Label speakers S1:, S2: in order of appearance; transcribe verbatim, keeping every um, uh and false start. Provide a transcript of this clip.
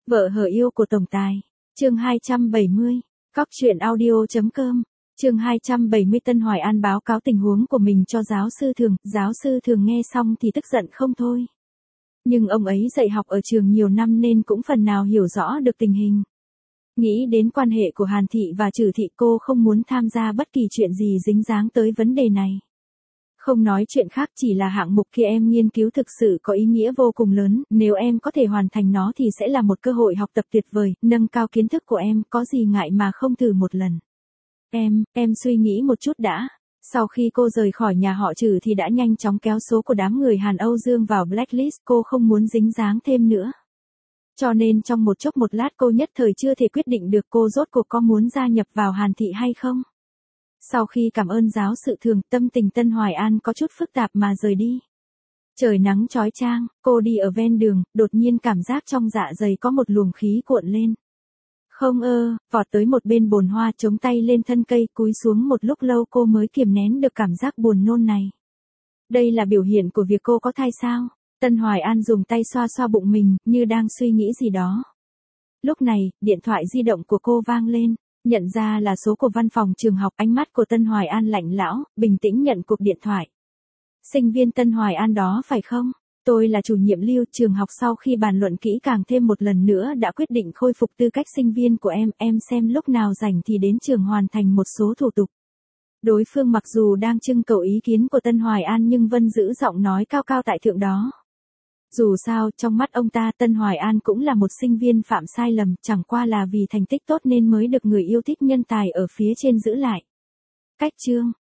S1: Vợ hờ yêu của tổng tài. Chương hai trăm bảy mươi. Cóc truyện audio chấm com. Chương hai trăm bảy mươi. Tân Hoài An báo cáo tình huống của mình cho giáo sư Thường, giáo sư Thường nghe xong thì tức giận không thôi. Nhưng ông ấy dạy học ở trường nhiều năm nên cũng phần nào hiểu rõ được tình hình. Nghĩ đến quan hệ của Hàn Thị và Trử Thị, cô không muốn tham gia bất kỳ chuyện gì dính dáng tới vấn đề này. Không nói chuyện khác, chỉ là hạng mục kia em nghiên cứu thực sự có ý nghĩa vô cùng lớn, nếu em có thể hoàn thành nó thì sẽ là một cơ hội học tập tuyệt vời, nâng cao kiến thức của em, có gì ngại mà không thử một lần. Em, em suy nghĩ một chút đã. Sau khi cô rời khỏi nhà họ Trử thì đã nhanh chóng kéo số của đám người Hàn Âu Dương vào blacklist, cô không muốn dính dáng thêm nữa. Cho nên trong một chốc một lát cô nhất thời chưa thể quyết định được cô rốt cuộc có muốn gia nhập vào Hàn Thị hay không. Sau khi cảm ơn giáo sự Thường, tâm tình Tân Hoài An có chút phức tạp mà rời đi. Trời nắng chói chang, cô đi ở ven đường, đột nhiên cảm giác trong dạ dày có một luồng khí cuộn lên. Không ơ, vọt tới một bên bồn hoa, chống tay lên thân cây, cúi xuống một lúc lâu cô mới kiềm nén được cảm giác buồn nôn này. Đây là biểu hiện của việc cô có thai sao? Tân Hoài An dùng tay xoa xoa bụng mình, như đang suy nghĩ gì đó. Lúc này, điện thoại di động của cô vang lên. Nhận ra là số của văn phòng trường học, ánh mắt của Tân Hoài An lạnh lão, bình tĩnh nhận cuộc điện thoại. Sinh viên Tân Hoài An đó phải không? Tôi là chủ nhiệm Lưu, trường học sau khi bàn luận kỹ càng thêm một lần nữa đã quyết định khôi phục tư cách sinh viên của em, em xem lúc nào rảnh thì đến trường hoàn thành một số thủ tục. Đối phương mặc dù đang trưng cầu ý kiến của Tân Hoài An nhưng vẫn giữ giọng nói cao cao tại thượng đó. Dù sao, trong mắt ông ta, Tân Hoài An cũng là một sinh viên phạm sai lầm, chẳng qua là vì thành tích tốt nên mới được người yêu thích nhân tài ở phía trên giữ lại. Cách chương,